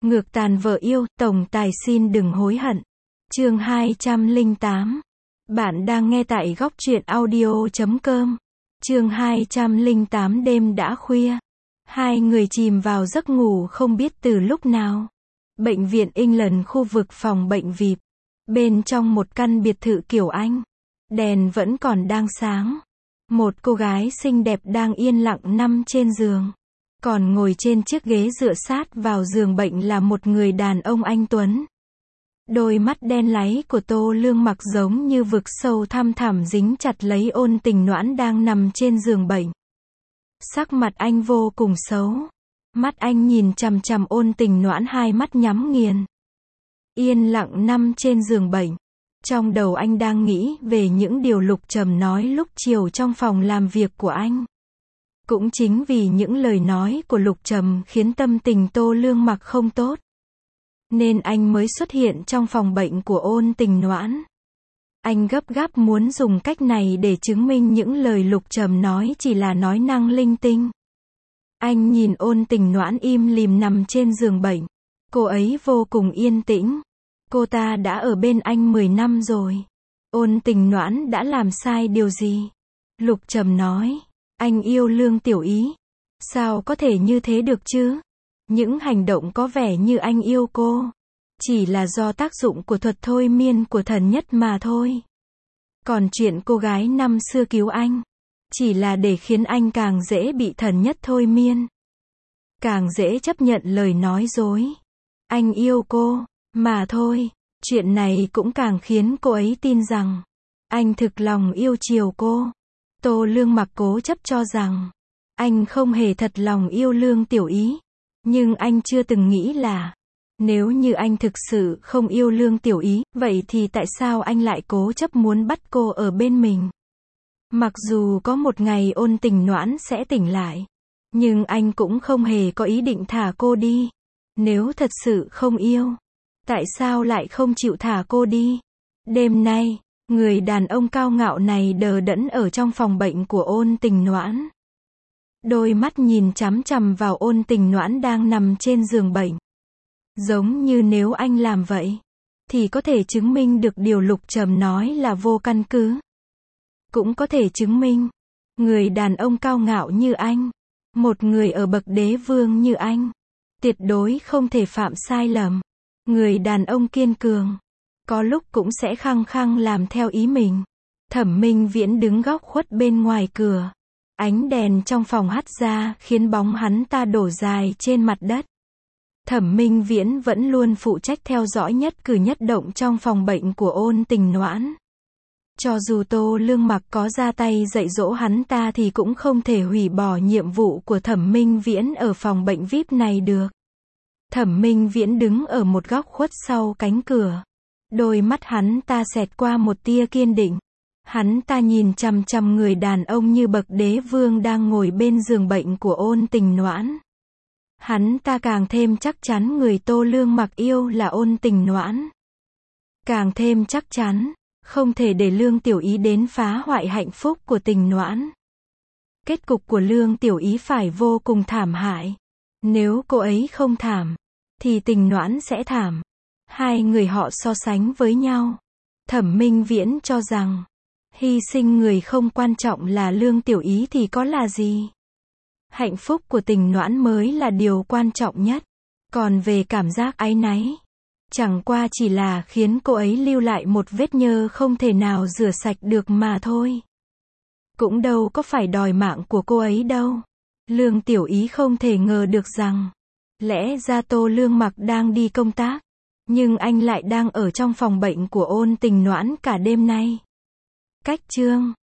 Ngược tàn vợ yêu, tổng tài xin đừng hối hận. Chương 208. Bạn đang nghe tại góc truyện audio.com. Chương 208. Đêm đã khuya. Hai người chìm vào giấc ngủ không biết từ lúc nào. Bệnh viện England, khu vực phòng bệnh VIP. Bên trong một căn biệt thự kiểu Anh. Đèn vẫn còn đang sáng. Một cô gái xinh đẹp đang yên lặng nằm trên giường. Còn ngồi trên chiếc ghế dựa sát vào giường bệnh là một người đàn ông anh tuấn. Đôi mắt đen láy của Tô Lương Mặc giống như vực sâu thăm thẳm dính chặt lấy Ôn Tình Noãn đang nằm trên giường bệnh. Sắc mặt anh vô cùng xấu. Mắt anh nhìn chằm chằm Ôn Tình Noãn, hai mắt nhắm nghiền. Yên lặng nằm trên giường bệnh. Trong đầu anh đang nghĩ về những điều Lục Trầm nói lúc chiều trong phòng làm việc của anh. Cũng chính vì những lời nói của Lục Trầm khiến tâm tình Tô Lương Mặc không tốt. Nên anh mới xuất hiện trong phòng bệnh của Ôn Tình Noãn. Anh gấp gáp muốn dùng cách này để chứng minh những lời Lục Trầm nói chỉ là nói năng linh tinh. Anh nhìn Ôn Tình Noãn im lìm nằm trên giường bệnh. Cô ấy vô cùng yên tĩnh. Cô ta đã ở bên anh 10 năm rồi. Ôn Tình Noãn đã làm sai điều gì? Lục Trầm nói. Anh yêu Lương Tiểu Ý. Sao có thể như thế được chứ? Những hành động có vẻ như anh yêu cô. Chỉ là do tác dụng của thuật thôi miên của thần nhất mà thôi. Còn chuyện cô gái năm xưa cứu anh. Chỉ là để khiến anh càng dễ bị thần nhất thôi miên. Càng dễ chấp nhận lời nói dối. Anh yêu cô, mà thôi. Chuyện này cũng càng khiến cô ấy tin rằng anh thực lòng yêu chiều cô. Tô Lương Mặc cố chấp cho rằng anh không hề thật lòng yêu Lương Tiểu Ý. Nhưng anh chưa từng nghĩ là nếu như anh thực sự không yêu Lương Tiểu Ý, vậy thì tại sao anh lại cố chấp muốn bắt cô ở bên mình? Mặc dù có một ngày Ôn Tình Noãn sẽ tỉnh lại, nhưng anh cũng không hề có ý định thả cô đi. Nếu thật sự không yêu, tại sao lại không chịu thả cô đi? Đêm nay, người đàn ông cao ngạo này đờ đẫn ở trong phòng bệnh của Ôn Tình Noãn. Đôi mắt nhìn chằm chằm vào Ôn Tình Noãn đang nằm trên giường bệnh. Giống như nếu anh làm vậy, thì có thể chứng minh được điều Lục Trầm nói là vô căn cứ. Cũng có thể chứng minh, người đàn ông cao ngạo như anh, một người ở bậc đế vương như anh, tuyệt đối không thể phạm sai lầm. Người đàn ông kiên cường, có lúc cũng sẽ khăng khăng làm theo ý mình. Thẩm Minh Viễn đứng góc khuất bên ngoài cửa. Ánh đèn trong phòng hắt ra khiến bóng hắn ta đổ dài trên mặt đất. Thẩm Minh Viễn vẫn luôn phụ trách theo dõi nhất cử nhất động trong phòng bệnh của Ôn Tình Noãn. Cho dù Tô Lương Mặc có ra tay dạy dỗ hắn ta thì cũng không thể hủy bỏ nhiệm vụ của Thẩm Minh Viễn ở phòng bệnh VIP này được. Thẩm Minh Viễn đứng ở một góc khuất sau cánh cửa. Đôi mắt hắn ta xẹt qua một tia kiên định. Hắn ta nhìn chằm chằm người đàn ông như bậc đế vương đang ngồi bên giường bệnh của Ôn Tình Noãn. Hắn ta càng thêm chắc chắn người Tô Lương Mặc yêu là Ôn Tình Noãn. Càng thêm chắc chắn, không thể để Lương Tiểu Ý đến phá hoại hạnh phúc của Tình Noãn. Kết cục của Lương Tiểu Ý phải vô cùng thảm hại. Nếu cô ấy không thảm, thì Tình Noãn sẽ thảm. Hai người họ so sánh với nhau. Thẩm Minh Viễn cho rằng hy sinh người không quan trọng là Lương Tiểu Ý thì có là gì? Hạnh phúc của Tình Noãn mới là điều quan trọng nhất. Còn về cảm giác áy náy, chẳng qua chỉ là khiến cô ấy lưu lại một vết nhơ không thể nào rửa sạch được mà thôi. Cũng đâu có phải đòi mạng của cô ấy đâu. Lương Tiểu Ý không thể ngờ được rằng lẽ ra Tô Lương Mặc đang đi công tác, nhưng anh lại đang ở trong phòng bệnh của Ôn Tình Noãn cả đêm nay. Cách chương